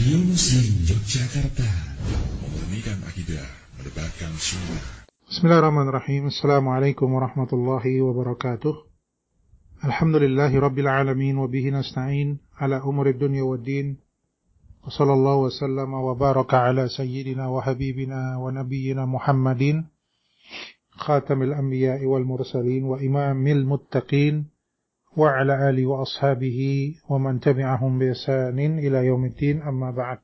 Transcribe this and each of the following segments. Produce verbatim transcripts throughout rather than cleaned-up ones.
Radio Muslim Yogyakarta, memurnikan akidah, menebarkan sunnah. Bismillahirrahmanirrahim. Assalamualaikum warahmatullahi wabarakatuh. Alhamdulillahi rabbil alamin, wa bihi nasta'in ala umuri dunya waddin. Wa sallallahu wa sallama wa baraka ala sayyidina wa habibina wa nabiyyina Muhammadin, khatamil anbiya'i wal mursalin wa imamil muttaqin, wa ala alihi wa ashabihi wa man tabi'ahum bi ihsanin ila yaumiddin, amma ba'd.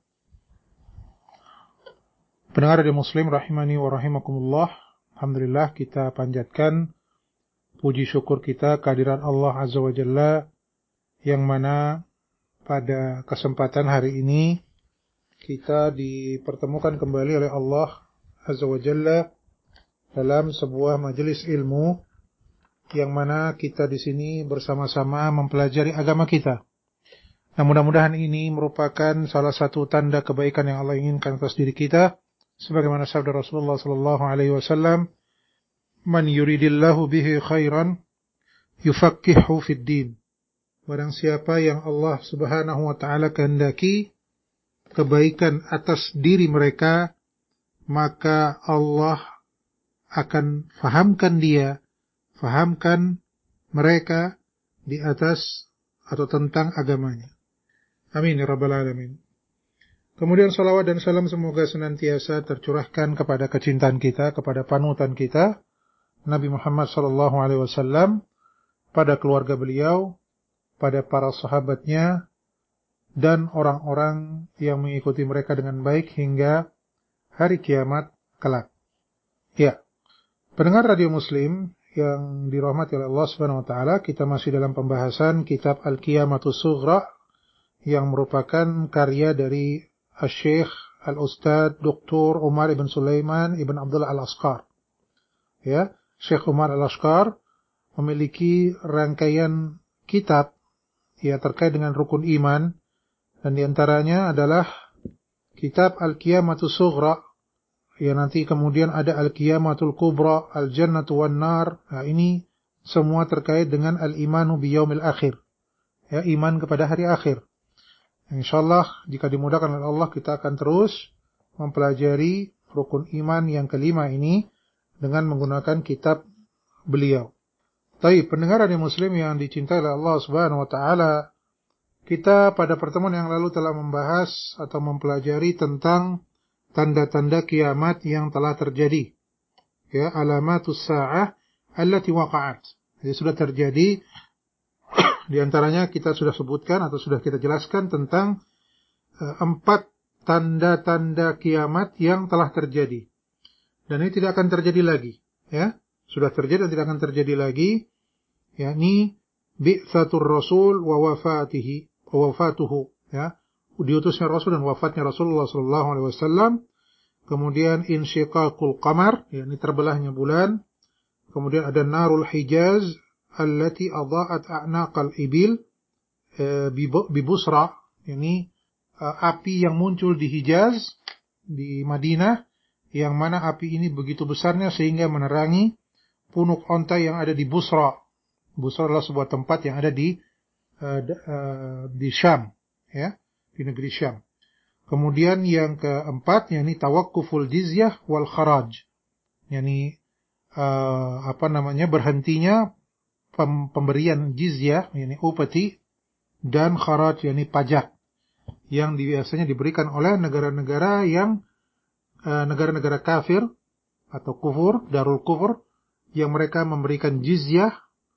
Pendengar Radio Muslim rahimani wa rahimakumullah, alhamdulillah kita panjatkan puji syukur kita kehadiran Allah Azza wa Jalla, yang mana pada kesempatan hari ini kita dipertemukan kembali oleh Allah Azza wa Jalla dalam sebuah majelis ilmu, yang mana kita di sini bersama-sama mempelajari agama kita. Nah, mudah-mudahan ini merupakan salah satu tanda kebaikan yang Allah inginkan atas diri kita, sebagaimana sabda Rasulullah sallallahu alaihi wasallam, "Man yuridillahu bihi khairan yufaqqihu fid din." Barang siapa yang Allah Subhanahu wa taala kehendaki kebaikan atas diri mereka, maka Allah akan fahamkan dia, fahamkan mereka di atas atau tentang agamanya. Amin ya rabbal alamin. Kemudian salawat dan salam semoga senantiasa tercurahkan kepada kecintaan kita, kepada panutan kita, Nabi Muhammad sallallahu alaihi wasallam, pada keluarga beliau, pada para sahabatnya, dan orang-orang yang mengikuti mereka dengan baik hingga hari kiamat kelak. Ya, pendengar Radio Muslim yang dirahmati oleh Allah Subhanahu wa taala, kita masih dalam pembahasan kitab Al-Qiyamatus Sughra, yang merupakan karya dari Asy-Syaikh Al-Ustadz Doktor Umar ibn Sulaiman ibn Abdullah Al-Asqar. Ya, Syekh Umar Al-Asqar memiliki rangkaian kitab ya terkait dengan rukun iman, dan diantaranya adalah kitab Al-Qiyamatus Sughra. Ya, nanti kemudian ada Al-Qiyamatul Kubra, Al-Jannatu wan Nar. Nah, ini semua terkait dengan al-imanu biyaumil akhir. Ya, iman kepada hari akhir. Insyaallah jika dimudahkan oleh Allah, kita akan terus mempelajari rukun iman yang kelima ini dengan menggunakan kitab beliau. Baik, pendengar Radio Muslim yang dicintai oleh Allah Subhanahu wa taala, kita pada pertemuan yang lalu telah membahas atau mempelajari tentang tanda-tanda kiamat yang telah terjadi. Ya, alamatus sa'ah allati waqa'at. Jadi sudah terjadi. Di antaranya kita sudah sebutkan atau sudah kita jelaskan tentang uh, empat tanda-tanda kiamat yang telah terjadi. Dan ini tidak akan terjadi lagi, ya. Sudah terjadi dan tidak akan terjadi lagi, yakni bi'tsatur rasul wa wafatihi wa wafatuhu, ya. Diutusnya Rasul dan wafatnya Rasulullah sallallahu alaihi wasallam. Kemudian insyiqaqul qamar, yakni terbelahnya bulan. Kemudian ada narul hijaz allati adha'at a'naqal ibil e, bi Busra, yakni e, api yang muncul di Hijaz, di Madinah, yang mana api ini begitu besarnya sehingga menerangi punuk onta yang ada di Busra. Busra adalah sebuah tempat yang ada di e, e, di Syam, ya, di negeri Syam. Kemudian yang keempat, yakni tawaqquful jizyah wal kharaj, yakni uh, apa namanya berhentinya pem pemberian jizyah, yakni upeti, dan kharaj, yakni pajak, yang biasanya diberikan oleh negara-negara yang uh, negara-negara kafir atau kufur, darul kufur, yang mereka memberikan jizyah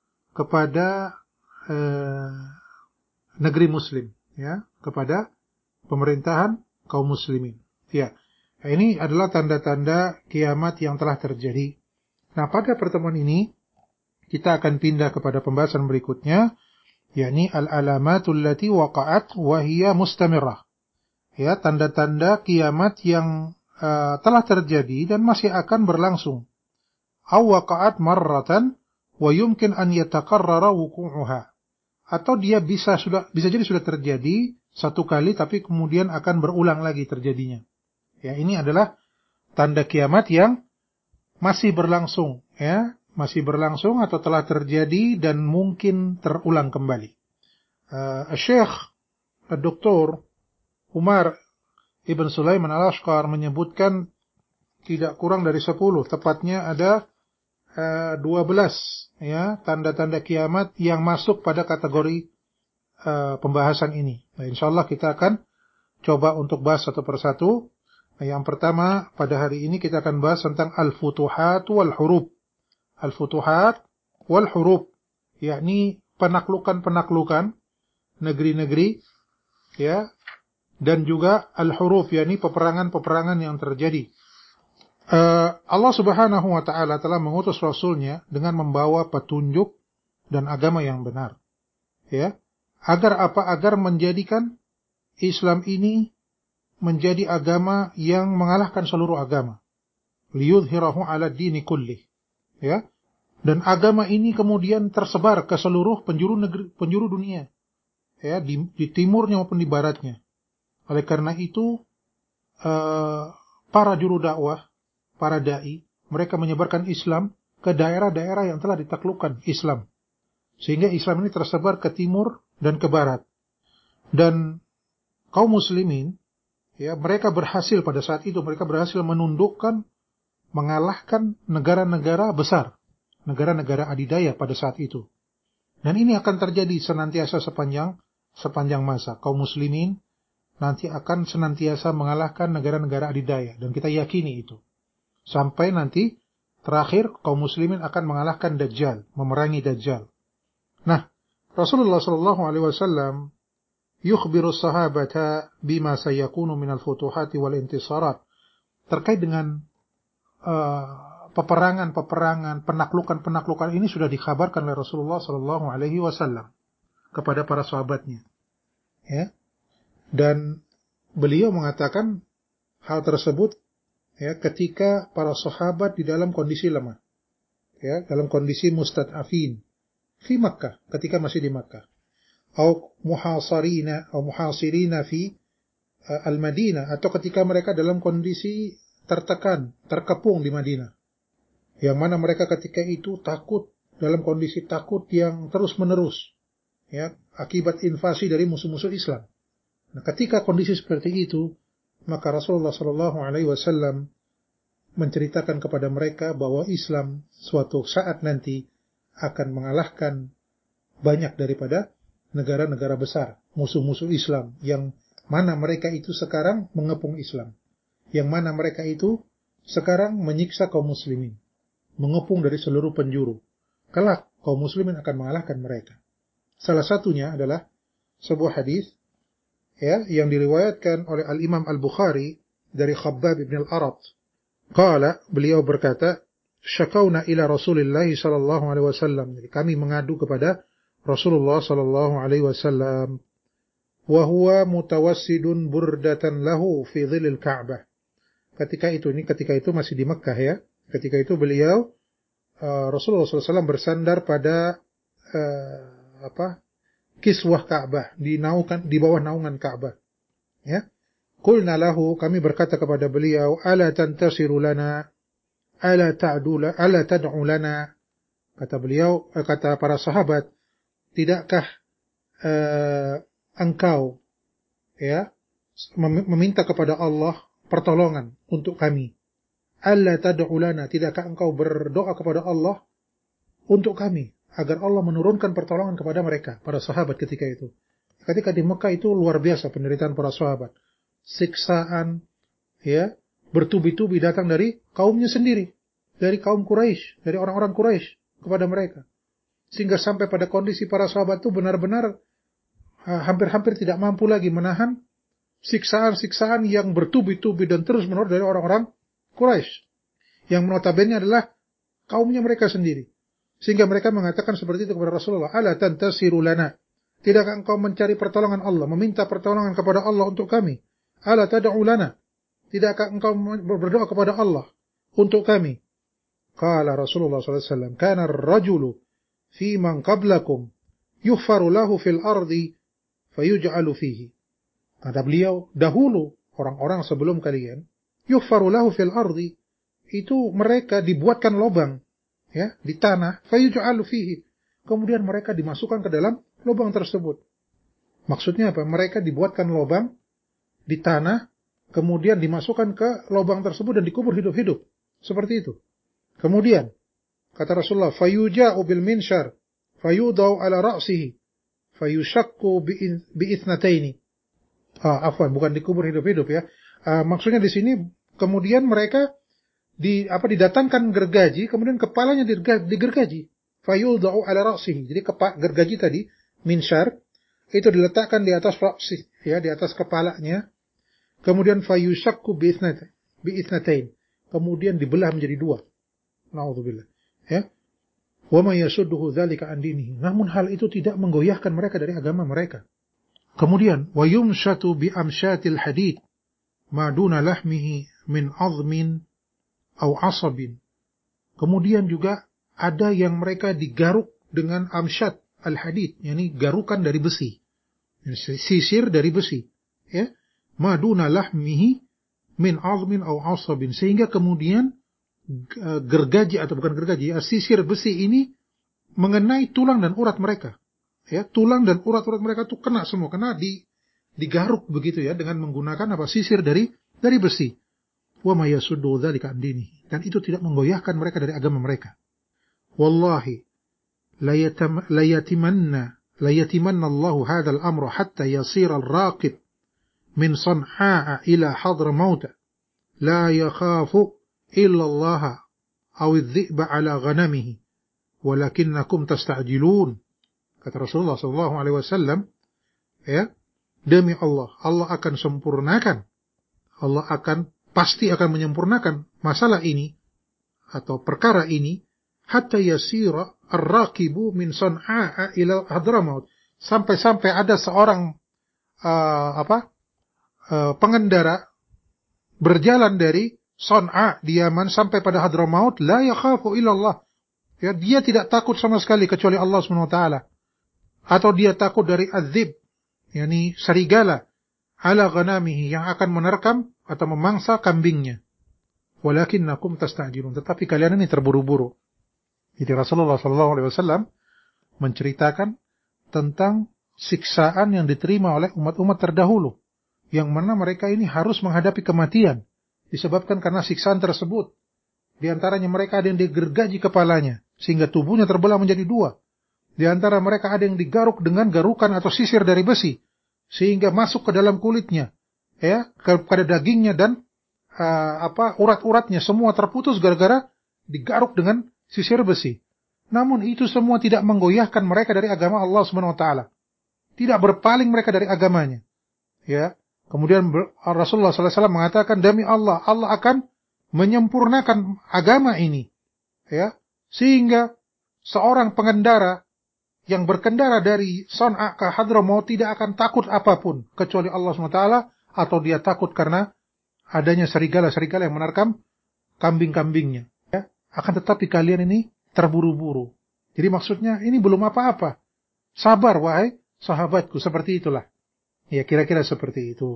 kepada uh, negeri muslim, ya, kepada pemerintahan kaum muslimin. Ya, ini adalah tanda-tanda kiamat yang telah terjadi. Nah, pada pertemuan ini kita akan pindah kepada pembahasan berikutnya, yakni al-alamatul lati waqa'at wa hiya mustamirrah. Ya, tanda-tanda kiamat yang uh, telah terjadi dan masih akan berlangsung. Aw waqa'at marratan wa yumkin an yataqarrara wuqu'uha. Atau dia bisa sudah bisa jadi sudah terjadi satu kali, tapi kemudian akan berulang lagi terjadinya. Ya, ini adalah tanda kiamat yang masih berlangsung, ya, masih berlangsung atau telah terjadi dan mungkin terulang kembali. Uh, Syekh Doktor Umar Ibn Sulaiman al-Ashqar menyebutkan tidak kurang dari sepuluh, tepatnya ada uh, dua belas ya, tanda-tanda kiamat yang masuk pada kategori uh, pembahasan ini. Nah, insyaallah kita akan coba untuk bahas satu persatu. Nah, yang pertama pada hari ini kita akan bahas tentang al-futuhat wal hurub. Al-futuhat wal hurub, yakni penaklukan-penaklukan negeri-negeri ya, dan juga al-huruf, yakni peperangan-peperangan yang terjadi. Uh, Allah Subhanahu wa taala telah mengutus rasulnya dengan membawa petunjuk dan agama yang benar. Ya. Agar apa? Agar menjadikan Islam ini menjadi agama yang mengalahkan seluruh agama. Liyudhhirahu 'ala ad-dini kullih. Ya. Dan agama ini kemudian tersebar ke seluruh penjuru negeri, penjuru dunia. Ya, di, di timurnya maupun di baratnya. Oleh karena itu, uh, para juru dakwah, para dai, mereka menyebarkan Islam ke daerah-daerah yang telah ditaklukkan Islam. Sehingga Islam ini tersebar ke timur dan ke barat. Dan kaum muslimin, ya, mereka berhasil pada saat itu, mereka berhasil menundukkan, mengalahkan negara-negara besar, negara-negara adidaya pada saat itu. Dan ini akan terjadi senantiasa sepanjang sepanjang masa. Kaum muslimin nanti akan senantiasa mengalahkan negara-negara adidaya, dan kita yakini itu. Sampai nanti terakhir kaum muslimin akan mengalahkan Dajjal, memerangi Dajjal. Nah, Rasulullah sallallahu alaihi wasallam yukhbiru sahabata bima sayakunu minal futuhati wal intisarat. Terkait dengan uh, peperangan-peperangan, penaklukan-penaklukan ini sudah dikabarkan oleh Rasulullah sallallahu alaihi wasallam kepada para sahabatnya. Ya. Dan beliau mengatakan hal tersebut ya, ketika para sahabat di dalam kondisi lemah, ya, dalam kondisi mustad'afin fi Makkah, ketika masih di Makkah, atau muhasirina atau muhasirina fi uh, al-Madinah, atau ketika mereka dalam kondisi tertekan, terkepung di Madinah, yang mana mereka ketika itu takut, dalam kondisi takut yang terus-menerus, ya, akibat invasi dari musuh-musuh Islam. Nah, ketika kondisi seperti itu, maka Rasulullah sallallahu alaihi wasallam menceritakan kepada mereka bahwa Islam suatu saat nanti akan mengalahkan banyak daripada negara-negara besar, musuh-musuh Islam, yang mana mereka itu sekarang mengepung Islam, yang mana mereka itu sekarang menyiksa kaum muslimin, mengepung dari seluruh penjuru. Kelak kaum muslimin akan mengalahkan mereka. Salah satunya adalah sebuah hadis ya, yang diriwayatkan oleh Al-Imam Al-Bukhari dari Khabbab ibn Al-Arat. Qala, beliau berkata, syakawna ila Rasulillah sallallahu alaihi wasallam. Jadi kami mengadu kepada Rasulullah sallallahu alaihi wasallam. Wa huwa mutawassidun burdatan lahu fi dhilil Ka'bah. Ketika itu, ini ketika itu masih di Mekkah ya. Ketika itu beliau uh, Rasulullah sallallahu alaihi wasallam bersandar pada uh, apa? Kiswah Ka'bah, di naungan, di bawah naungan Ka'bah. Ya. Qulna lahu, kami berkata kepada beliau, ala tantasiru lana, ala ta'dula, ala tad'u lana. Kata beliau, kata para sahabat, tidakkah uh, engkau ya meminta kepada Allah pertolongan untuk kami? Ala tad'u lana, tidakkah engkau berdoa kepada Allah untuk kami, agar Allah menurunkan pertolongan kepada mereka, para sahabat ketika itu. Ketika di Mekah itu luar biasa penderitaan para sahabat. Siksaan, ya, bertubi-tubi datang dari kaumnya sendiri, dari kaum Quraisy, dari orang-orang Quraisy kepada mereka. Sehingga sampai pada kondisi para sahabat itu benar-benar uh, hampir-hampir tidak mampu lagi menahan siksaan-siksaan yang bertubi-tubi dan terus-menerus dari orang-orang Quraisy, yang notabene adalah kaumnya mereka sendiri. Sehingga mereka mengatakan seperti itu kepada Rasulullah, ala tantasiru lana, tidakkah engkau mencari pertolongan Allah, meminta pertolongan kepada Allah untuk kami? Ala tad'u lana, tidakkah engkau berdoa kepada Allah untuk kami? Qala Rasulullah sallallahu alaihi wasallam, kana ar-rajulu fi man qablakum yughfaru lahu fil ardi fayuj'alu fihi. Kata beliau, dahulu orang-orang sebelum kalian, yughfaru lahu fil ardi, itu mereka dibuatkan lubang ya, di tanah, fayuj'alu fihi, kemudian mereka dimasukkan ke dalam lubang tersebut. Maksudnya apa? Mereka dibuatkan lubang di tanah, kemudian dimasukkan ke lubang tersebut dan dikubur hidup-hidup. Seperti itu. Kemudian, kata Rasulullah, fayuja'u bil minshar, fayudau ala ra'sihi, fayushakku bi'ithnataini. Ah, afwan, bukan dikubur hidup-hidup ya. Ah, maksudnya di sini, kemudian mereka di apa didatangkan gergaji, kemudian kepalanya digergaji. Fayudau ala ra'sihi. Jadi kepa, gergaji tadi, minshar, itu diletakkan di atas ra'si, ya, di atas kepalanya. Kemudian fayushakku bi'ithnatain. Kemudian dibelah menjadi dua. Na'udzubillah. Ya. Wa ma yasudduhu dzalika an dinihi. Namun hal itu tidak menggoyahkan mereka dari agama mereka. Kemudian wa yumshatu bi amsyatil hadid ma duna lahmihi min 'azmin aw 'asabin. Kemudian juga ada yang mereka digaruk dengan amsyat al-hadid, yakni garukan dari besi. Sisir dari besi, ya. Maduna lahmihi min 'azmin aw 'asabin, sehingga kemudian gergaji atau bukan gergaji, ya, sisir besi ini mengenai tulang dan urat mereka. Ya, tulang dan urat-urat mereka tuh kena semua, kena di digaruk begitu ya dengan menggunakan apa? Sisir dari dari besi. Wa may yasuddu dzalika an dinihi, dan itu tidak menggoyahkan mereka dari agama mereka. Wallahi la yatimanna la yatimanna Allah hadzal amra hatta yasira al-raqib min San'a ila Hadramaut la yakhafu illa Allah aw adh-dhi'ba ala ghanamihi walakinnakum tasta'jilun. Kata Rasulullah sallallahu alaihi wasallam, ya, demi Allah, Allah akan sempurnakan, Allah akan pasti akan menyempurnakan masalah ini atau perkara ini hatta yasira ar-raqibu min San'a ila Hadramaut, sampai-sampai ada seorang uh, apa uh, pengendara berjalan dari San'a di Yaman sampai pada Hadramaut, la yakhafu illallah, ya, dia tidak takut sama sekali kecuali Allah Subhanahu wa taala, atau dia takut dari adzib, yakni serigala, ala ghanamihi, yang akan menerkam atau memangsa kambingnya. Walakinnakum tasta'jilun, tetapi kalian ini terburu-buru. Jadi Rasulullah sallallahu alaihi wasallam menceritakan tentang siksaan yang diterima oleh umat-umat terdahulu, yang mana mereka ini harus menghadapi kematian disebabkan karena siksaan tersebut. Di antaranya mereka ada yang digergaji kepalanya sehingga tubuhnya terbelah menjadi dua. Di antara mereka ada yang digaruk dengan garukan atau sisir dari besi sehingga masuk ke dalam kulitnya, ya, kepada dagingnya, dan uh, apa urat-uratnya semua terputus gara-gara digaruk dengan sisir besi. Namun itu semua tidak menggoyahkan mereka dari agama Allah Subhanahu wa taala. Tidak berpaling mereka dari agamanya. Ya. Kemudian Rasulullah sallallahu alaihi wasallam mengatakan, demi Allah, Allah akan menyempurnakan agama ini, ya, sehingga seorang pengendara yang berkendara dari San'a ke Hadramaut tidak akan takut apapun kecuali Allah subhanahu wa taala, atau dia takut karena adanya serigala-serigala yang menerkam kambing-kambingnya, ya. Akan tetapi kalian ini terburu-buru. Jadi maksudnya ini belum apa-apa. Sabar wahai sahabatku, seperti itulah. Ya, kira-kira seperti itu.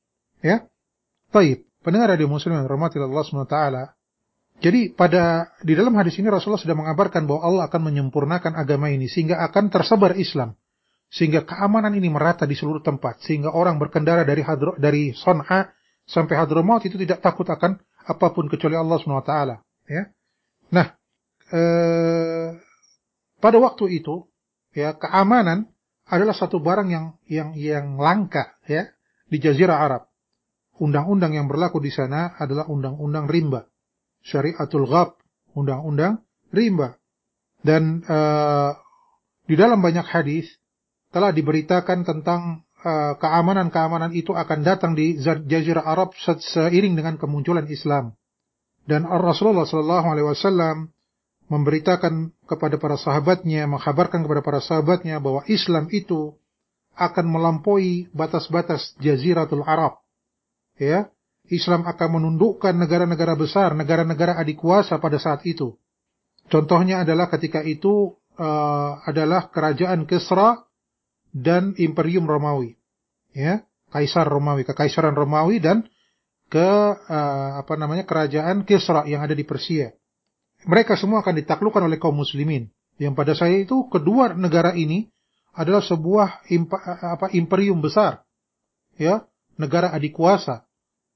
Ya. Baik, pendengar radio muslim yang dirahmati Allah Subhanahu wa taala. Jadi pada di dalam hadis ini Rasulullah sudah mengabarkan bahwa Allah akan menyempurnakan agama ini sehingga akan tersebar Islam. Sehingga keamanan ini merata di seluruh tempat, sehingga orang berkendara dari Hadro, dari San'a sampai Hadramaut itu tidak takut akan apapun kecuali Allah Subhanahu wa taala, ya. Nah, eh, pada waktu itu, ya, keamanan adalah satu barang yang yang yang langka, ya, di Jazirah Arab. Undang-undang yang berlaku di sana adalah undang-undang rimba, syariatul ghab, undang-undang rimba. Dan uh, di dalam banyak hadis telah diberitakan tentang uh, keamanan-keamanan itu akan datang di Jazirah Arab seiring dengan kemunculan Islam. Dan Rasulullah sallallahu alaihi wasallam memberitakan kepada para sahabatnya, mengkhabarkan kepada para sahabatnya bahwa Islam itu akan melampaui batas-batas Jaziratul Arab. Ya, Islam akan menundukkan negara-negara besar, negara-negara adikuasa pada saat itu. Contohnya adalah ketika itu uh, adalah kerajaan Kisra dan Imperium Romawi. Ya, Kaisar Romawi, kekaisaran Romawi, dan ke uh, apa namanya kerajaan Kisra yang ada di Persia. Mereka semua akan ditaklukkan oleh kaum muslimin. Yang pada saya itu kedua negara ini adalah sebuah impa, apa imperium besar. Ya, negara adikuasa.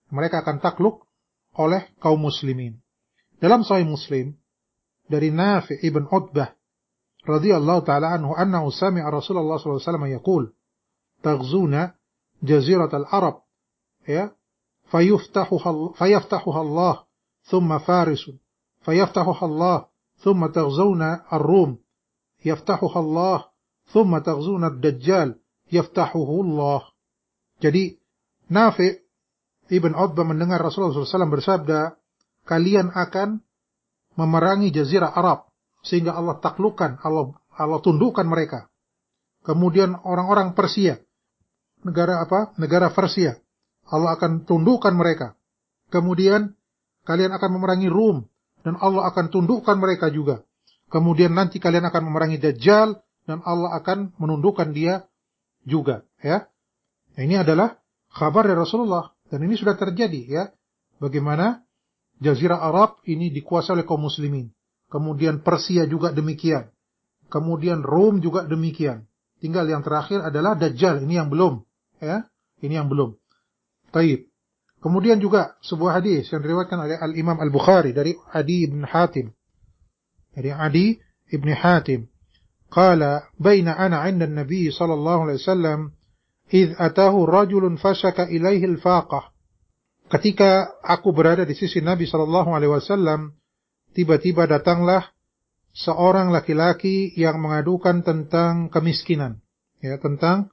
Mereka akan takluk oleh kaum muslimin. Dalam Sahih Muslim dari Nafi' ibn Utbah radhiyallahu taala anhu annahu sami'a Rasulullah sallallahu alaihi wasallam yaqul taghzuna jaziratal Arab ya fayuftahuha fayaftahuha Allah thumma farisun fayaftahuha Allah thumma taghzuna ar-Rum yaftahuha Allah thumma taghzuna ad-Dajjal yaftahuhu Allah. Jadi Nafi' ibn Utbah mendengar Rasulullah sallallahu alaihi wasallam bersabda, kalian akan memerangi jazirah Arab sehingga Allah taklukkan, Allah Allah tundukkan mereka. Kemudian orang-orang Persia, negara apa? Negara Persia, Allah akan tundukkan mereka. Kemudian kalian akan memerangi Rum dan Allah akan tundukkan mereka juga. Kemudian nanti kalian akan memerangi Dajjal dan Allah akan menundukkan dia juga, ya. Nah, ini adalah kabar dari Rasulullah dan ini sudah terjadi, ya. Bagaimana Jazirah Arab ini dikuasai oleh kaum muslimin. Kemudian Persia juga demikian. Kemudian Rom juga demikian. Tinggal yang terakhir adalah Dajjal. Ini yang belum. Ya, ini yang belum. Taib. Kemudian juga sebuah hadis yang diriwayatkan oleh Al-Imam Al-Bukhari dari Adi ibn Hatim. Dari Adi ibn Hatim. Qala, baina ana 'inda an-nabi sallallahu alaihi wasallam, idh atahu rajulun fashaka ilaihi al-faqah. Ketika aku berada di sisi Nabi sallallahu alaihi wasallam, tiba-tiba datanglah seorang laki-laki yang mengadukan tentang kemiskinan, ya, tentang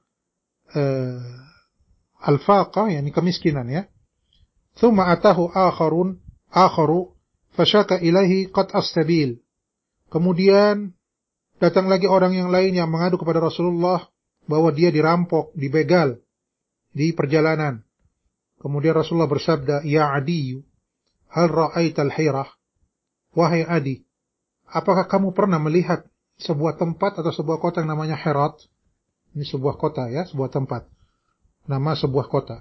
uh, al-faqah, yakni kemiskinan, ya. Thumma atahu akharun akharu fashaka ilaihi qat as-sabil. Kemudian datang lagi orang yang lain yang mengadu kepada Rasulullah bahwa dia dirampok, dibegal di perjalanan. Kemudian Rasulullah bersabda, Ya Adi, hal ra'aital hirah? Wahai Adi, apakah kamu pernah melihat sebuah tempat atau sebuah kota yang namanya Herat? Ini sebuah kota, ya, sebuah tempat. Nama sebuah kota.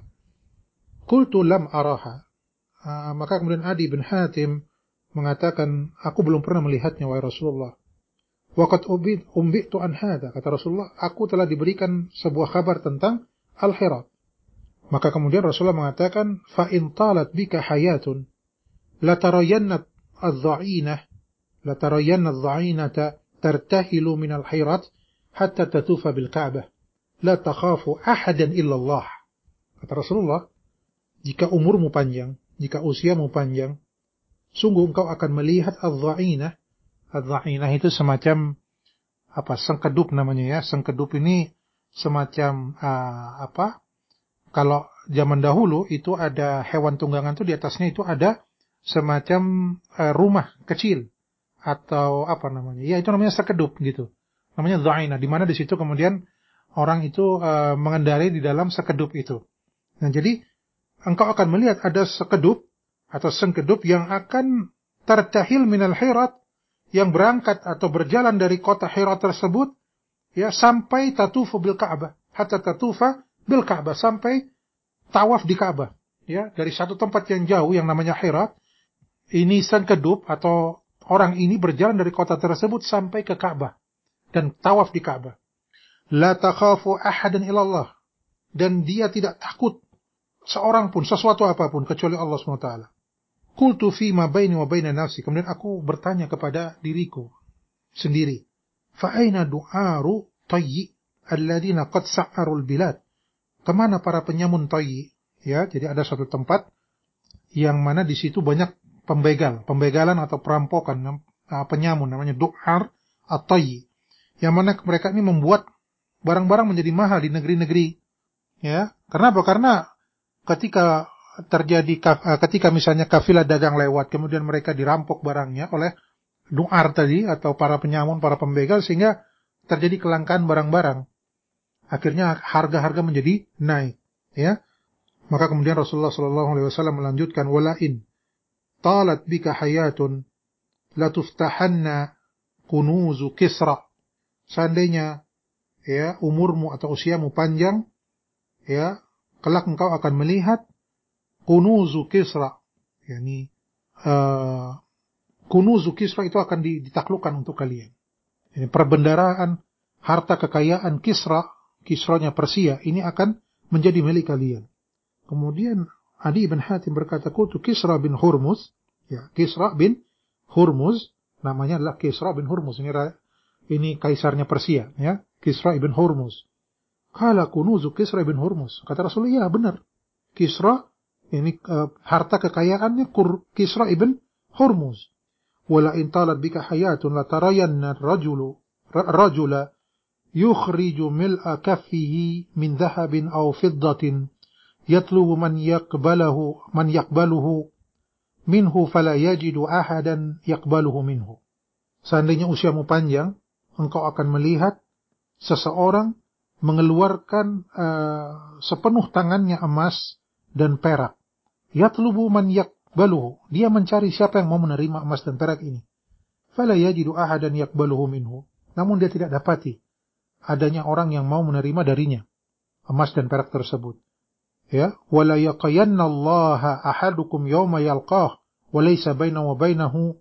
Qultu lam araha. Uh, maka kemudian Adi bin Hatim mengatakan, aku belum pernah melihatnya, wahai Rasulullah. Waqad umbitu an hadha, kata Rasulullah, aku telah diberikan sebuah kabar tentang Al-Hirat. Maka kemudian Rasulullah mengatakan, fa in talat bika hayatun la tarayanna adh-dha'inah la tarayanna adh-dha'inata tartahilu min al-hirat hatta tatufa bil Ka'bah la takhafu ahadan illa Allah. Kata Rasulullah, jika umurmu panjang, jika usiamu panjang, sungguh engkau akan melihat adh-dha'inah. Adh-dha'inah itu semacam apa? Sengkedup namanya, ya. Sengkedup ini semacam uh, apa? Kalau zaman dahulu itu ada hewan tunggangan, itu di atasnya itu ada semacam uh, rumah kecil atau apa namanya? Ya, itu namanya sekedup gitu. Namanya dha'inah, di mana di situ kemudian orang itu uh, mengendarai di dalam sekedup itu. Nah, jadi engkau akan melihat ada sekedup atau sengkedup yang akan tertahil minal Hirat, yang berangkat atau berjalan dari kota Hirat tersebut, ya, sampai tatufu bil Ka'bah, hatta tatufa bil Ka'bah, sampai tawaf di Ka'bah, ya, dari satu tempat yang jauh yang namanya Hirat. Ini sengkedup atau orang ini berjalan dari kota tersebut sampai ke Ka'bah dan tawaf di Ka'bah. La takhafu ahadan illallah, dan dia tidak takut seorang pun, sesuatu apapun kecuali Allah subhanahu wa taala. Qultu fi ma baini wa baina nafsi, kemudian aku bertanya kepada diriku sendiri, fa aina du'aru tayyi alladziina qad sa'arul bilad? Kemana para penyamun Tayyi? Ya, jadi ada suatu tempat yang mana di situ banyak pembegal, pembegalan atau perampokan, penyamun, namanya Du'ar at-Tayyi. Yang mana mereka ini membuat barang-barang menjadi mahal di negeri-negeri. Ya, kenapa? Karena ketika terjadi ketika misalnya kafilah dagang lewat, kemudian mereka dirampok barangnya oleh Du'ar tadi atau para penyamun, para pembegal, sehingga terjadi kelangkaan barang-barang. Akhirnya harga-harga menjadi naik, ya. Maka kemudian Rasulullah sallallahu alaihi wasallam melanjutkan, walain talat bika hayatun la tuftahanna kunuzu Kisra. Seandainya, ya, umurmu atau usiamu panjang, ya, kelak engkau akan melihat kunuzu Kisra, yakni uh, kunuzu Kisra itu akan ditaklukkan untuk kalian. Ini perbendaraan, harta kekayaan Kisra, Kisranya Persia, ini akan menjadi milik kalian. Kemudian Adi bin Hatim berkata, "Qultu Kisra bin Hurmuz." Ya, Kisra bin Hurmuz, namanya adalah Kisra bin Hurmuz. Ini ini kaisarnya Persia, ya. Kisra ibn Hurmuz. Qala kunuzu Kisra ibn Hurmuz. Kata Rasul, "Iya, benar. Kisra ini uh, harta kekayaannya Kur, Kisra ibn Hurmuz. Wala in talat bika hayatun la tarayanna rajulu rajula yukhriju mil'a kaffihi min dhahabin aw fiddatin yatlubu man yaqbalahu man yaqbaluhu minhu fala yajidu ahadan yaqbaluhu minhu." Seandainya usiamu panjang, engkau akan melihat seseorang mengeluarkan uh, sepenuh tangannya emas dan perak. Yatlubu man yaqbaluhu. Dia mencari siapa yang mau menerima emas dan perak ini. Fala yajidu ahadan yaqbaluhu minhu. Namun dia tidak dapati adanya orang yang mau menerima darinya emas dan perak tersebut. Ya, wala yaqayanna Allah ahadukum yawma yalqah wa laysa bainahu wa bainahu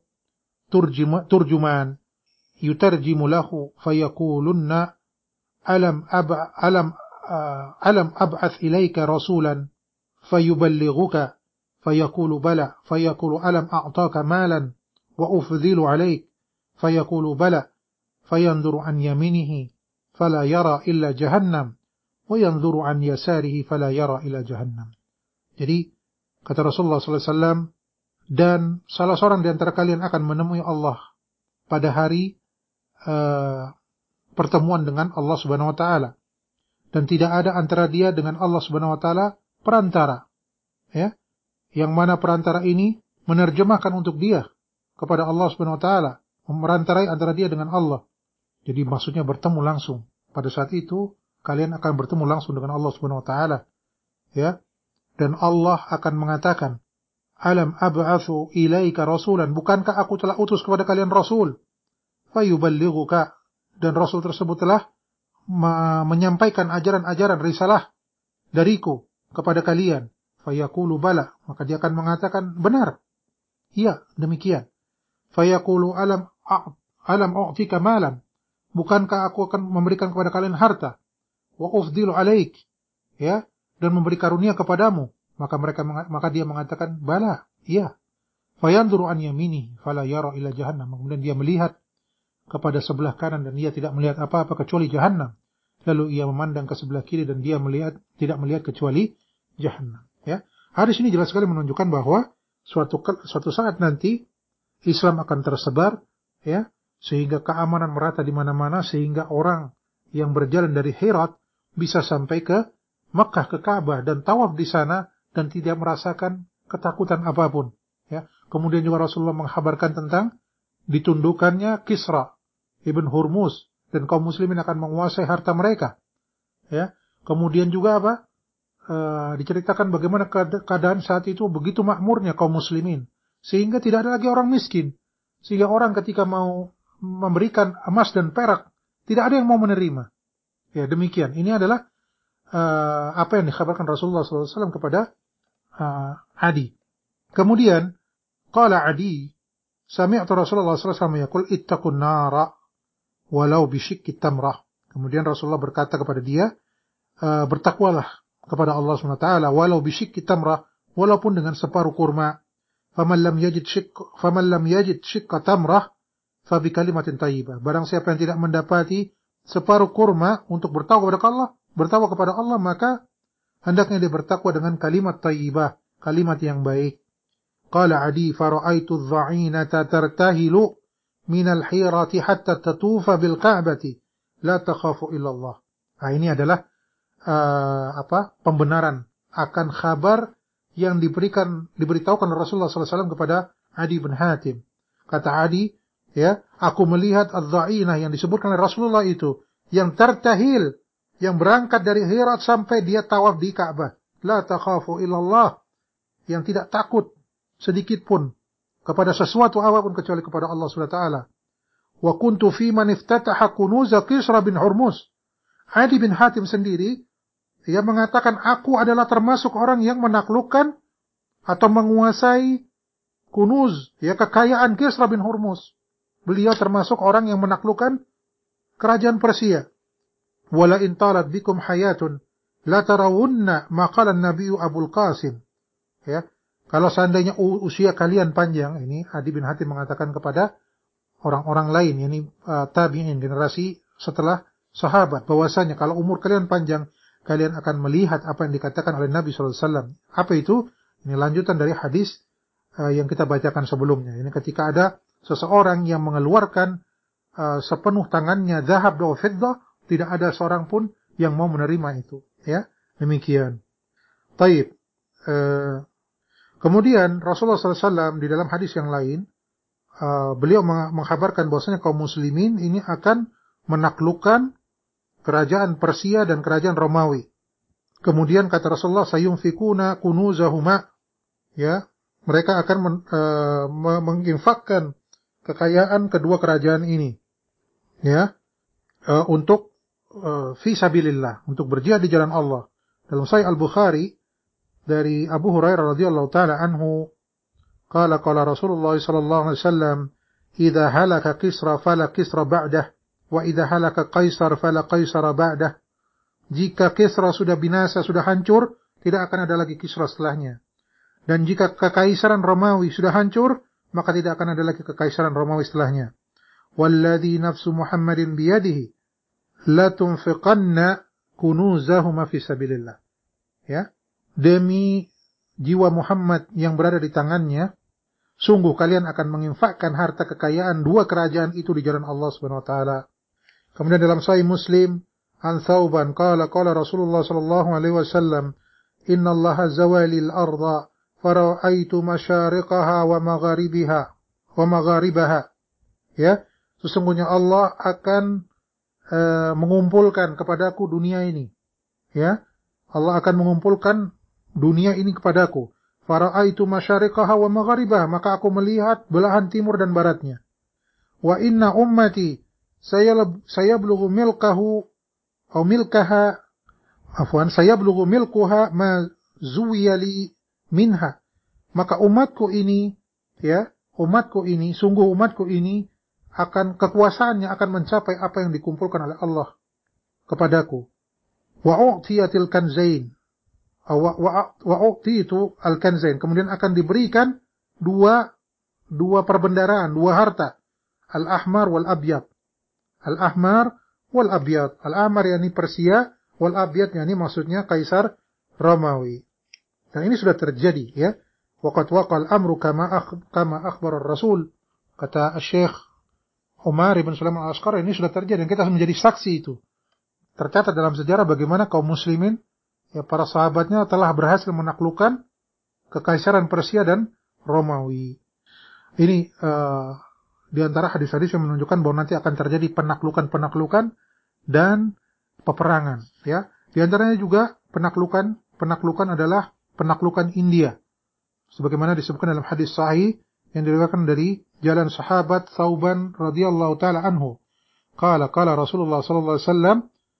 turjuman yutarjimu lahu fayaqulunna alam ab alam uh, alam ab'ath ilayka rasulan fayuballighuka fayaqulu bala fayaqulu alam a'taka malan wa ufdhilu alayk fayaqulu bala fayanzuru an yaminihi fala yara illa jahannam wa yanzuru an yasarihi fala yara illa jahannam. Jadi kata Rasulullah sallallahu alaihi wasallam, dan salah seorang di antara kalian akan menemui Allah pada hari uh, pertemuan dengan Allah Subhanahu wa taala, dan tidak ada antara dia dengan Allah Subhanahu wa taala perantara, ya, yang mana perantara ini menerjemahkan untuk dia kepada Allah Subhanahu wa taala, memerantarai antara dia dengan Allah. Jadi maksudnya bertemu langsung. Pada saat itu kalian akan bertemu langsung dengan Allah Subhanahu wa taala, ya. Dan Allah akan mengatakan, "Alam ab'atsu ilaika rasulan?" Bukankah aku telah utus kepada kalian rasul? Fayuballighuka, dan rasul tersebut telah menyampaikan ajaran-ajaran risalah dariku kepada kalian. Fayaqulu bala, maka dia akan mengatakan, "Benar. Iya, demikian." Fayaqulu alam alam u'tika malan? Bukankah aku akan memberikan kepada kalian harta? Wa ufdilu alaik, ya, dan memberi karunia kepadamu. Maka mereka maka dia mengatakan, "Bala, iya." Fayanzuru an yamini fala yara illa jahannam. Kemudian dia melihat kepada sebelah kanan dan dia tidak melihat apa-apa kecuali jahannam. Lalu ia memandang ke sebelah kiri dan dia melihat tidak melihat kecuali jahannam, ya. Hadis ini jelas sekali menunjukkan bahwa suatu suatu saat nanti Islam akan tersebar, ya, sehingga keamanan merata di mana-mana, sehingga orang yang berjalan dari Hirat bisa sampai ke Makkah, ke Ka'bah, dan tawaf di sana dan tidak merasakan ketakutan apapun, ya. Kemudian juga Rasulullah menghabarkan tentang ditundukkannya Kisra ibn Hurmuz dan kaum muslimin akan menguasai harta mereka, ya. Kemudian juga apa? E, diceritakan bagaimana keadaan saat itu begitu makmurnya kaum muslimin, sehingga tidak ada lagi orang miskin, sehingga orang ketika mau memberikan emas dan perak tidak ada yang mau menerima. Ya, demikian. Ini adalah uh, apa yang dikhabarkan Rasulullah sallallahu alaihi wasallam kepada uh, Adi. Kemudian qala Adi, sami'tu Rasulullah sallallahu alaihi wasallam yaqul ittaqun nara walau bisyikki tamrah. Kemudian Rasulullah berkata kepada dia, uh, bertakwalah kepada Allah Subhanahu wa taala walau bisyikki tamrah, walaupun dengan separuh kurma. Faman lam yajid syikk faman lam yajid syikka tamrah fa bi kalimatin thayyibah. Barang siapa yang tidak mendapati separuh kurma untuk bertakwa kepada Allah, bertakwa kepada Allah, maka hendaknya dia bertakwa dengan kalimat thayyibah, kalimat yang baik. Qala Adi fara'aitu adh-dha'inata tartahilu min al-hirati hatta tatufa bil Ka'bati la takhafu illa Allah. Nah, ini adalah uh, apa? Pembenaran akan kabar yang diberikan diberitahukan Rasulullah sallallahu alaihi wasallam kepada Adi bin Hatim. Kata Adi, ya, aku melihat adh-dha'inah yang disebutkan oleh Rasulullah itu, yang tertahil, yang berangkat dari Hirat sampai dia tawaf di Ka'bah. La takhafu illallah, yang tidak takut sedikit pun kepada sesuatu apapun kecuali kepada Allah Subhanahu wa taala. Wa kuntu fi man iftataha kunuz Kisra bin Hurmuz. Adi bin Hatim sendiri, ia mengatakan, aku adalah termasuk orang yang menaklukkan atau menguasai kunuz, ya, kekayaan Kisra bin Hurmuz. Beliau termasuk orang yang menaklukkan kerajaan Persia. Wala in talat bikum hayatun la tarawunna ma qala an-nabiy Abul Qasim. Ya, kalau seandainya usia kalian panjang, ini Adi bin Hatim mengatakan kepada orang-orang lain, ini uh, tabi'in, generasi setelah sahabat, bahwasanya kalau umur kalian panjang, kalian akan melihat apa yang dikatakan oleh Nabi shallallahu alaihi wasallam. Apa itu? Ini lanjutan dari hadis uh, yang kita bacakan sebelumnya. Ini ketika ada seseorang yang mengeluarkan uh, sepenuh tangannya zahab dan fiddah, tidak ada seorang pun yang mau menerima itu. Ya, demikian. Taib. Uh, kemudian Rasulullah shallallahu alaihi wasallam di dalam hadis yang lain, uh, beliau mengkhabarkan bahwasanya kaum muslimin ini akan menaklukkan kerajaan Persia dan kerajaan Romawi. Kemudian kata Rasulullah, sayunfikuna kunuzahuma, ya, mereka akan men, uh, menginfakkan kekayaan kedua kerajaan ini, ya, uh, untuk uh, fi sabilillah, untuk berjihad di jalan Allah. Dalam Sahih Al-Bukhari dari Abu Hurairah radhiyallahu taala anhu, qala qala Rasulullah sallallahu alaihi wasallam, idza halaka Kisra fala Kisra ba'dah, wa idza halaka Qaisar fala Qaisar ba'dah. Jika Kisra sudah binasa, sudah hancur, tidak akan ada lagi Kisra setelahnya. Dan jika kekaisaran Romawi sudah hancur, maka tidak akan ada lagi kekaisaran Romawi setelahnya. Walladzi nafsu Muhammadin biyadihi la tunfiqanna kunuzahuma fi sabilillah. Ya, demi jiwa Muhammad yang berada di tangannya, sungguh kalian akan menginfakkan harta kekayaan dua kerajaan itu di jalan Allah Subhanahu wa taala. Kemudian dalam Sahih Muslim, an Thauban qala qala Rasulullah sallallahu alaihi wasallam, inna Allah zawalil arda fara'aitu masyariqaha wa magharibiha wa magharibaha. Ya, sesungguhnya Allah akan uh, mengumpulkan kepadaku dunia ini. Ya, Allah akan mengumpulkan dunia ini kepadaku. Fara'aitu masyariqaha wa magharibaha, maka aku melihat belahan timur dan baratnya. Wa inna ummati saya belughu milkahu atau milkaha afwan saya belughu milkuha ma zuwiyali minha, maka umatku ini, ya, umatku ini, sungguh umatku ini akan kekuasaannya akan mencapai apa yang dikumpulkan oleh Allah kepadaku. Wa u'tiyatil kanzain, wa wa u'titu al kanzain, kemudian akan diberikan dua dua perbendaraan, dua harta, al ahmar wal abyad. Al ahmar wal abyad. Al ahmar yakni Persia, wal abyad yakni maksudnya Kaisar Romawi. Dan ini sudah terjadi, ya. Waqad waqal amru kama akh, kama akhbar ar-Rasul. Kata Syekh Umar ibn Sulaiman al-Ashqar, ini sudah terjadi dan kita menjadi saksi itu. Tercatat dalam sejarah bagaimana kaum muslimin, ya, para sahabatnya telah berhasil menaklukkan kekaisaran Persia dan Romawi. Ini uh, di antara hadis-hadis yang menunjukkan bahwa nanti akan terjadi penaklukan-penaklukan dan peperangan, ya. Di antaranya juga penaklukan penaklukan adalah penaklukan India. Sebagaimana disebutkan dalam hadis sahih yang diriwayatkan dari jalan sahabat Thauban radhiyallahu taala anhu. Qala qala Rasulullah sallallahu alaihi wasallam,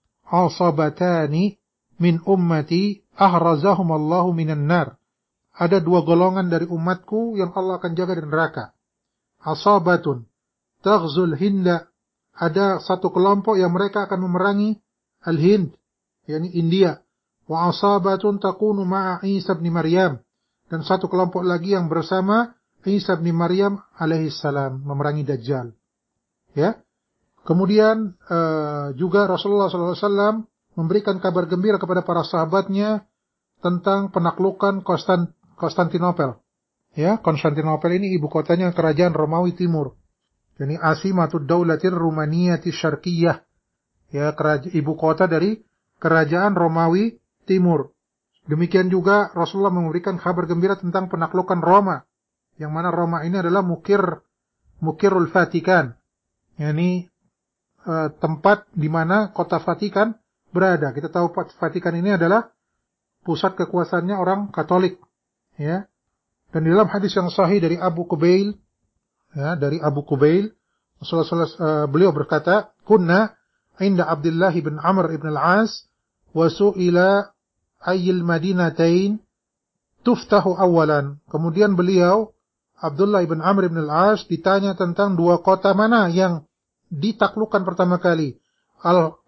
"Asabatani min ummati ahrazahum Allahu minan nar." Ada dua golongan dari umatku yang Allah akan jaga dari neraka. Asabatun taghzul Hinda, ada satu kelompok yang mereka akan memerangi Al-Hind, yakni India. Wa asabatun takunu ma'a Isa bin Maryam, dan satu kelompok lagi yang bersama Isa bin Maryam alaihi salam memerangi Dajjal. Ya. Kemudian uh, juga Rasulullah sallallahu alaihi wasallam memberikan kabar gembira kepada para sahabatnya tentang penaklukan Konstant Konstantinopel. Ya, Konstantinopel ini ibu kotanya kerajaan Romawi Timur. Yani Asimatud Daulatir Rumaniyati Syarqiyah. Ya, kerajaan ibu kota dari kerajaan Romawi Timur. Demikian juga Rasulullah memberikan kabar gembira tentang penaklukan Roma. Yang mana Roma ini adalah mukir mukirul Vatikan. Yani eh, tempat di mana kota Vatikan berada. Kita tahu Vatikan ini adalah pusat kekuasaannya orang Katolik. Ya. Dan di dalam hadis yang sahih dari Abu Qubail, ya, dari Abu Qubail, Rasulullah uh, beliau berkata, "Kunna inda Abdullah bin Amr ibn al-As wa su'ila ayyil madinatain tuftahu awalan." Kemudian beliau Abdullah bin Amr ibn al-As ditanya tentang dua kota mana yang ditaklukkan pertama kali,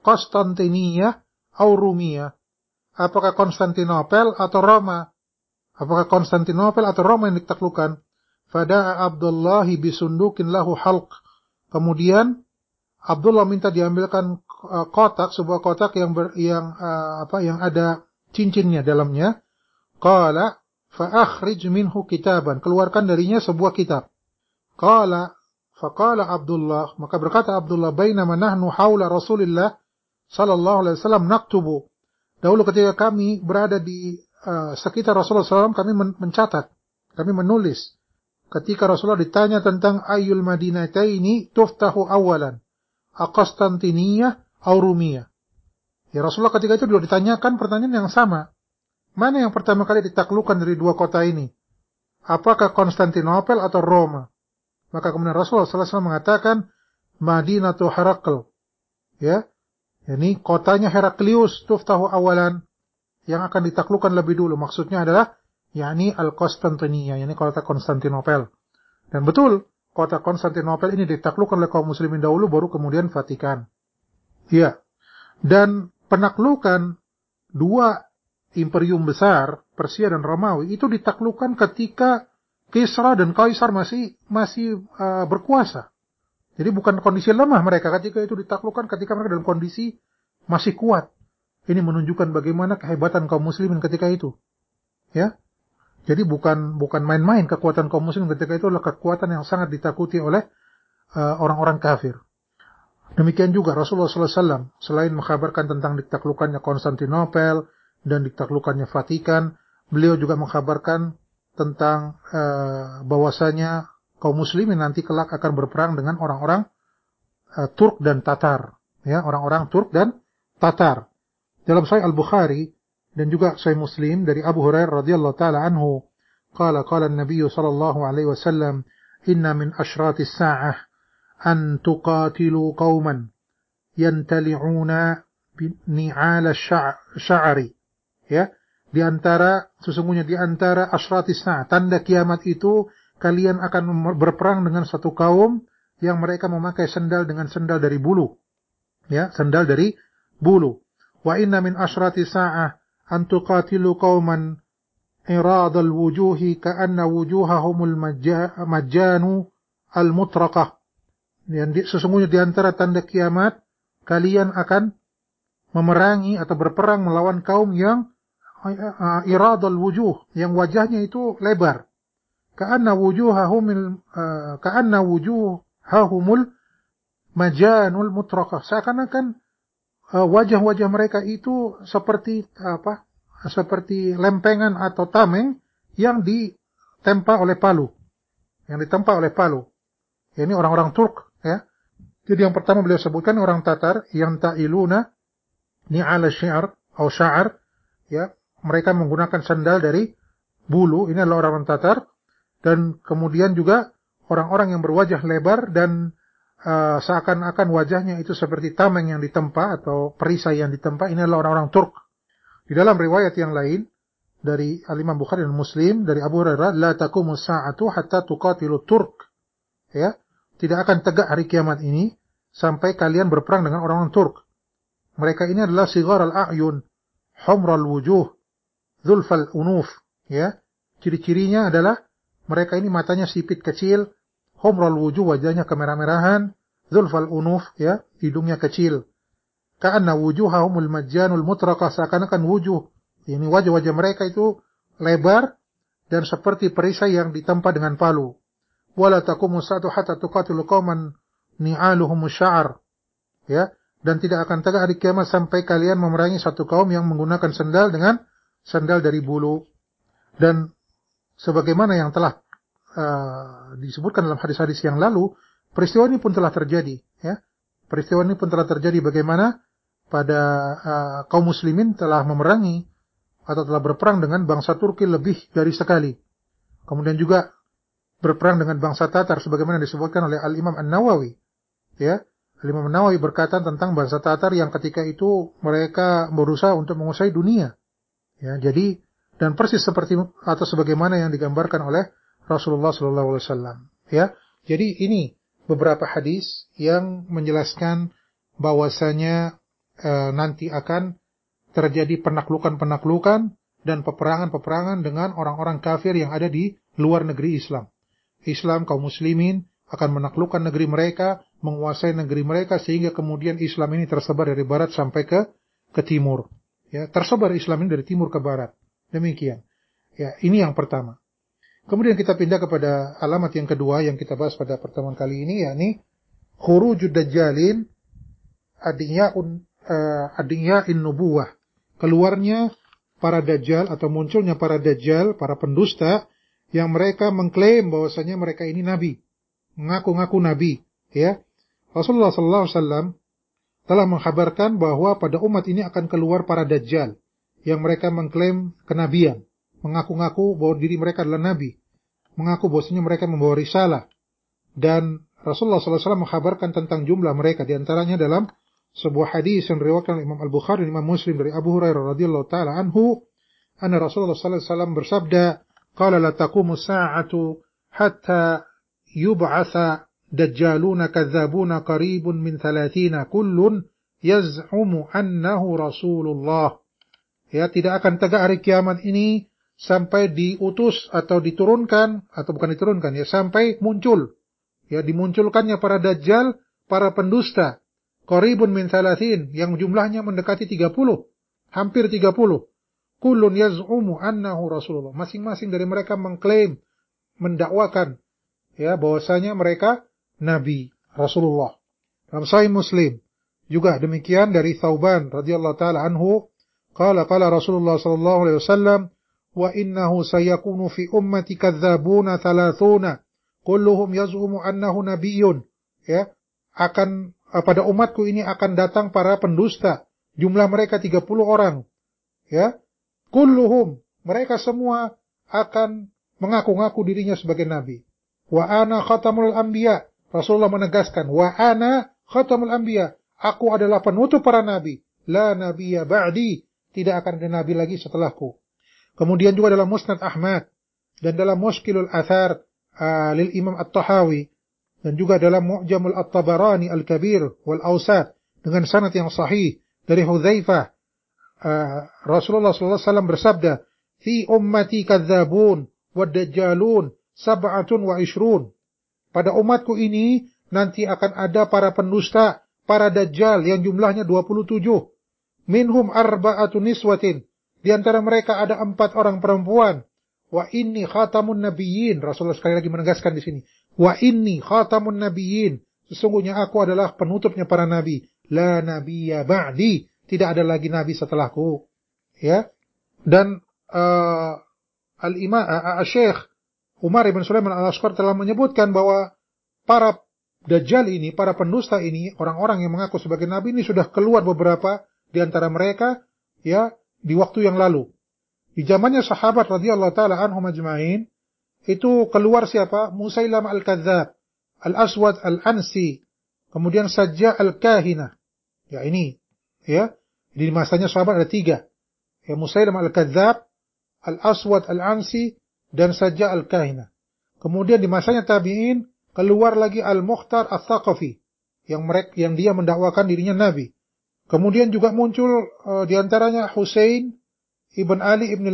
Al-Konstantiniyah atau Rumiyah. Apakah Konstantinopel atau Roma? Apakah Konstantinopel atau Roma yang ditaklukkan? Fada'a Abdullah bisundukin lahu halq. Kemudian Abdullah minta diambilkan kotak, sebuah kotak yang ber, yang uh, apa yang ada cincinnya dalamnya. Qala fa akhrij minhu kitaban. Keluarkan darinya sebuah kitab. Qala faqala Abdullah, maka berkata Abdullah, bainama nahnu haula Rasulillah sallallahu alaihi wasallam naktubu. Dahulu ketika kami berada di uh, sekitar Rasulullah sallallahu alaihi wasallam, kami men- mencatat, kami menulis. Ketika Rasulullah ditanya tentang ayyul madinataini tuftahu awalan, Aqastantiniyah atau Rumiyah. Ya, Rasulullah ketika itu juga ditanyakan pertanyaan yang sama. Mana yang pertama kali ditaklukkan dari dua kota ini? Apakah Konstantinopel atau Roma? Maka kemudian Rasulullah sallallahu alaihi wasallam mengatakan Madinatu Herakl. Ya. Ini kotanya Heraklius tuftahu awalan, yang akan ditaklukkan lebih dulu. Maksudnya adalah yakni Al-Konstantiniyah, yakni kota Konstantinopel. Dan betul, kota Konstantinopel ini ditaklukkan oleh kaum muslimin dahulu, baru kemudian Vatikan. Ya. Dan penaklukan dua imperium besar, Persia dan Romawi, itu ditaklukkan ketika Kisra dan Kaisar masih masih uh, berkuasa. Jadi bukan kondisi lemah mereka ketika itu ditaklukkan, ketika mereka dalam kondisi masih kuat. Ini menunjukkan bagaimana kehebatan kaum muslimin ketika itu. Ya. Jadi bukan bukan main-main kekuatan kaum muslimin ketika itu, adalah kekuatan yang sangat ditakuti oleh uh, orang-orang kafir. Demikian juga Rasulullah sallallahu alaihi wasallam selain mengkhabarkan tentang ditaklukkannya Konstantinopel dan ditaklukkannya Vatikan, beliau juga mengkhabarkan tentang uh, bahwasanya kaum muslimin nanti kelak akan berperang dengan orang-orang uh, Turk dan Tatar, ya, orang-orang Turk dan Tatar. Dalam Sahih Al-Bukhari dan juga Sahih Muslim dari Abu Hurairah radhiyallahu taala anhu, qala qala an-nabiy sallallahu alaihi wasallam, inna min ashratis sa'ah an tuqatilu qauman yantali'una ni'ala sya'ri. Ya, di antara sesungguhnya di antara ashratis sa'ah, tanda kiamat itu kalian akan berperang dengan satu kaum yang mereka memakai sendal dengan sendal dari bulu. Ya, sendal dari bulu. Wa inna min ashrati sa'ah an tuqatilu qauman iradal wujuhi ka'anna wujuhahumul majjanu al-mutraqah. Dan di, sesungguhnya di antara tanda kiamat kalian akan memerangi atau berperang melawan kaum yang uh, iradal wujuh, yang wajahnya itu lebar. Ka'anna wujuhahumul uh, ka'anna wujuhahumul majanul mutraqah. Seakan-akan uh, wajah-wajah mereka itu seperti apa? Seperti lempengan atau tameng yang ditempa oleh palu. Yang ditempa oleh palu. Ini orang-orang Turk, ya. Jadi yang pertama beliau sebutkan orang Tatar yang ta'iluna ni'ala syi'ar atau sya'ar, ya. Mereka menggunakan sandal dari bulu. Ini adalah orang Tatar. Dan kemudian juga orang-orang yang berwajah lebar dan uh, seakan-akan wajahnya itu seperti tameng yang ditempa atau perisai yang ditempa. Ini adalah orang-orang Turk. Di dalam riwayat yang lain dari Al-Imam Bukhari dan Muslim dari Abu Hurairah, la taqumu sa'atu hatta tuqatilu Turk. Ya, tidak akan tegak hari kiamat ini sampai kalian berperang dengan orang-orang Turk. Mereka ini adalah sigar al-a'yun, humral wujuh, zulfal unuf. Ya, ciri-cirinya adalah mereka ini matanya sipit kecil, humral wujuh, wajahnya kemerah-merahan, zulfal unuf, ya, hidungnya kecil. Ka'anna wujuhahumul majjanul mutraqah, seakan-akan wujuh, ini wajah-wajah mereka itu lebar dan seperti perisai yang ditempa dengan palu. Wala taqumu sa'atu hatta tuqatilu qauman ni'aluhum sya'ar. Ya, dan tidak akan tegak hari kiamat sampai kalian memerangi satu kaum yang menggunakan sandal dengan sandal dari bulu. Dan sebagaimana yang telah uh, disebutkan dalam hadis-hadis yang lalu, peristiwa ini pun telah terjadi. Ya, peristiwa ini pun telah terjadi bagaimana pada uh, kaum muslimin telah memerangi atau telah berperang dengan bangsa Turki lebih dari sekali. Kemudian juga berperang dengan bangsa Tatar sebagaimana disebutkan oleh Al-Imam An-Nawawi. Ya, Al-Imam An-Nawawi berkata tentang bangsa Tatar yang ketika itu mereka berusaha untuk menguasai dunia. Ya, jadi dan persis seperti atau sebagaimana yang digambarkan oleh Rasulullah sallallahu alaihi wasallam. Ya, jadi ini beberapa hadis yang menjelaskan bahwasanya e, nanti akan terjadi penaklukan-penaklukan dan peperangan-peperangan dengan orang-orang kafir yang ada di luar negeri Islam. Islam, kaum muslimin akan menaklukkan negeri mereka, menguasai negeri mereka, sehingga kemudian Islam ini tersebar dari barat sampai ke ke timur. Ya, tersebar Islam ini dari timur ke barat. Demikian. Ya, ini yang pertama. Kemudian kita pindah kepada alamat yang kedua yang kita bahas pada pertemuan kali ini, yakni khurujud dajjalin adiya'un uh, adiya'in nubuwah. Keluarnya para dajjal atau munculnya para dajjal, para pendusta yang mereka mengklaim bahwasanya mereka ini nabi, mengaku-ngaku nabi, ya. Rasulullah sallallahu alaihi wasallam telah mengkhabarkan bahwa pada umat ini akan keluar para dajjal yang mereka mengklaim kenabian, mengaku-ngaku bahwa diri mereka adalah nabi, mengaku bahwasanya mereka membawa risalah. Dan Rasulullah sallallahu alaihi wasallam mengkhabarkan tentang jumlah mereka, di antaranya dalam sebuah hadis yang diriwayatkan oleh Imam Al-Bukhari dan Imam Muslim dari Abu Hurairah radhiyallahu taala anhu, anna Rasulullah sallallahu alaihi wasallam bersabda, qala la taqumu sa'atu hatta yub'atsa dajjaluna kadzabuna qaribun min thalathina kullun yaz'umu annahu Rasulullah. Ya, tidak akan tegak hari kiamat ini sampai diutus atau diturunkan, atau bukan diturunkan ya, sampai muncul, ya, dimunculkannya para dajjal, para pendusta, qaribun min thalathin, yang jumlahnya mendekati tiga puluh, hampir tiga puluh. Kullun yaz'umu annahu Rasulullah. Masing-masing dari mereka mengklaim, mendakwakan, ya, bahwasanya mereka nabi, Rasulullah. Dalam Sahih Muslim juga demikian dari Thauban radhiyallahu taala anhu, qala qala Rasulullah sallallahu alaihi wasallam, wa innahu sayakunu fi ummati kadzabuna thalathuna kulluhum yaz'umu annahu nabiyyun. Ya, akan pada umatku ini akan datang para pendusta, jumlah mereka tiga puluh orang. Ya, kulluhum, mereka semua akan mengaku-ngaku dirinya sebagai nabi. Wa ana khatamul anbiya. Rasulullah menegaskan, wa ana khatamul anbiya, aku adalah penutup para nabi. La nabiyya ba'di, tidak akan ada nabi lagi setelahku. Kemudian juga dalam Musnad Ahmad dan dalam Mushkilul Athar uh, lil Imam At-Tahawi, dan juga dalam Mu'jamul At-Tabarani Al-Kabir wal Awsat dengan sanad yang sahih dari Hudzaifah, uh, Rasulullah sallallahu alaihi wasallam bersabda, fi ummati kadzabun wad dajjalun sab'atun wa ishrun. Pada umatku ini nanti akan ada para pendusta, para dajjal yang jumlahnya dua puluh tujuh. Minhum arba'atun niswatin, di antara mereka ada empat orang perempuan. Wa inni khatamun nabiyyin. Rasulullah sekali lagi menegaskan di sini. Wa inni khatamun nabiyyin. Sesungguhnya aku adalah penutupnya para nabi. La nabiyya ba'di. Tidak ada lagi nabi setelahku. Ya. Dan uh, al-Imam uh, Syekh Umar ibn Sulaiman al-Ashqar telah menyebutkan bahwa para dajjal ini, para pendusta ini, orang-orang yang mengaku sebagai nabi ini sudah keluar beberapa di antara mereka, ya, di waktu yang lalu. Di zamannya sahabat radhiyallahu taala anhum ajma'in, itu keluar siapa? Musailamah al-Kadzdzab, Al-Aswad al-Ansi, kemudian Sajja' al-Kahina. Ya, ini, ya, di masanya sahabat ada tiga. Ya, Musailamah al-Kadzdzab, Al-Aswad al-Ansi, dan Sajja' al-Kahina. Kemudian di masanya tabi'in keluar lagi Al-Mukhtar al-Thaqafi, yang mereka yang dia mendakwakan dirinya nabi. Kemudian juga muncul uh, di antaranya Husain ibn Ali ibn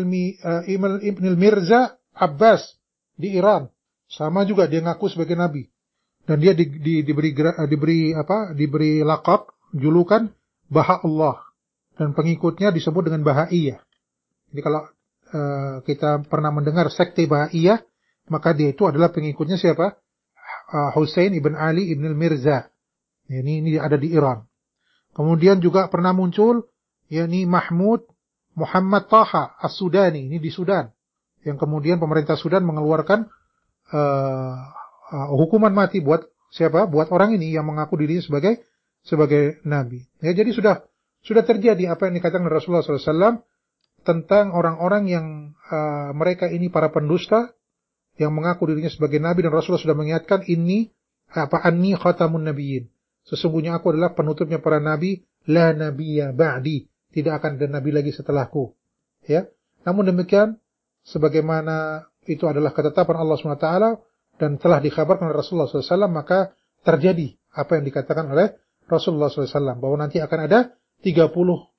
al-Mirza Abbas di Iran. Sama juga dia ngaku sebagai nabi. Dan dia di, di, diberi diberi apa? Diberi laqab, julukan Baha'ullah, dan pengikutnya disebut dengan Bahaiyah. Jadi kalau uh, kita pernah mendengar sekte Bahaiyah, maka dia itu adalah pengikutnya siapa? Uh, Husain ibn Ali ibn al-Mirza. Ini ini ada di Iran. Kemudian juga pernah muncul yakni Mahmud Muhammad Taha As-Sudani, ini di Sudan, yang kemudian pemerintah Sudan mengeluarkan uh, uh, hukuman mati buat siapa? Buat orang ini yang mengaku dirinya sebagai sebagai nabi. Ya, jadi sudah sudah terjadi apa yang dikatakan Rasulullah sallallahu alaihi wasallam tentang orang-orang yang uh, mereka ini para pendusta yang mengaku dirinya sebagai nabi, dan Rasulullah sudah mengingatkan, ini apa anni khatamun nabiyyin. Sesungguhnya aku adalah penutupnya para nabi, la nabiyya ba'di, tidak akan ada nabi lagi setelahku. Ya. Namun demikian, sebagaimana itu adalah ketetapan Allah subhanahu wa taala dan telah dikhabarkan oleh Rasulullah sallallahu alaihi wasallam, maka terjadi apa yang dikatakan oleh Rasulullah sallallahu alaihi wasallam, bahwa nanti akan ada tiga puluh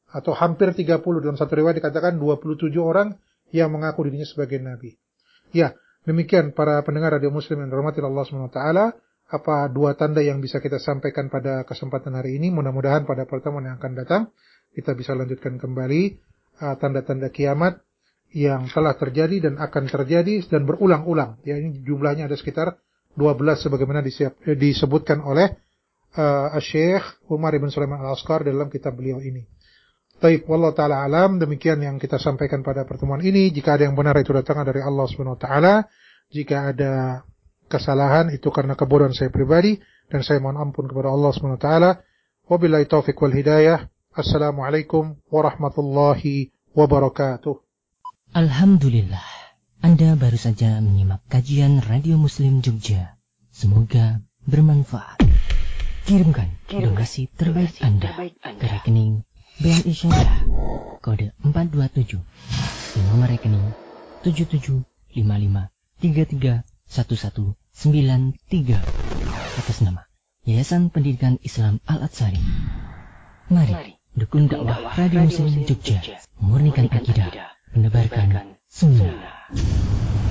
atau hampir tiga puluh, dalam satu riwayat dikatakan dua puluh tujuh orang yang mengaku dirinya sebagai nabi. Ya, demikian para pendengar radio Muslim yang dirahmati Allah Subhanahu wa taala, apa dua tanda yang bisa kita sampaikan pada kesempatan hari ini. Mudah-mudahan pada pertemuan yang akan datang kita bisa lanjutkan kembali uh, tanda-tanda kiamat yang telah terjadi dan akan terjadi dan berulang-ulang. Ya, ini jumlahnya ada sekitar dua belas sebagaimana disiap, eh, disebutkan oleh uh, Syekh Umar ibn Sulaiman Al-Asqar dalam kitab beliau ini. Taib, wallahu ta'ala alam, demikian yang kita sampaikan pada pertemuan ini. Jika ada yang benar itu datang dari Allah Subhanahu wa taala. Jika ada kesalahan itu karena kebodohan saya pribadi dan saya mohon ampun kepada Allah Subhanahu wa taala. Wabillahi taufik wal hidayah. Assalamualaikum warahmatullahi wabarakatuh. Alhamdulillah, Anda baru saja menyimak kajian Radio Muslim Jogja. Semoga bermanfaat. Kirimkan donasi terbaik Anda ke rekening B N I Syariah kode empat dua tujuh di nomor rekening tujuh tujuh lima lima tiga tiga satu satu sembilan tiga atas nama Yayasan Pendidikan Islam Al-Atsari. Mari dukung dakwah Radio Muslim Jogja, memurnikan akidah, menebarkan sunnah.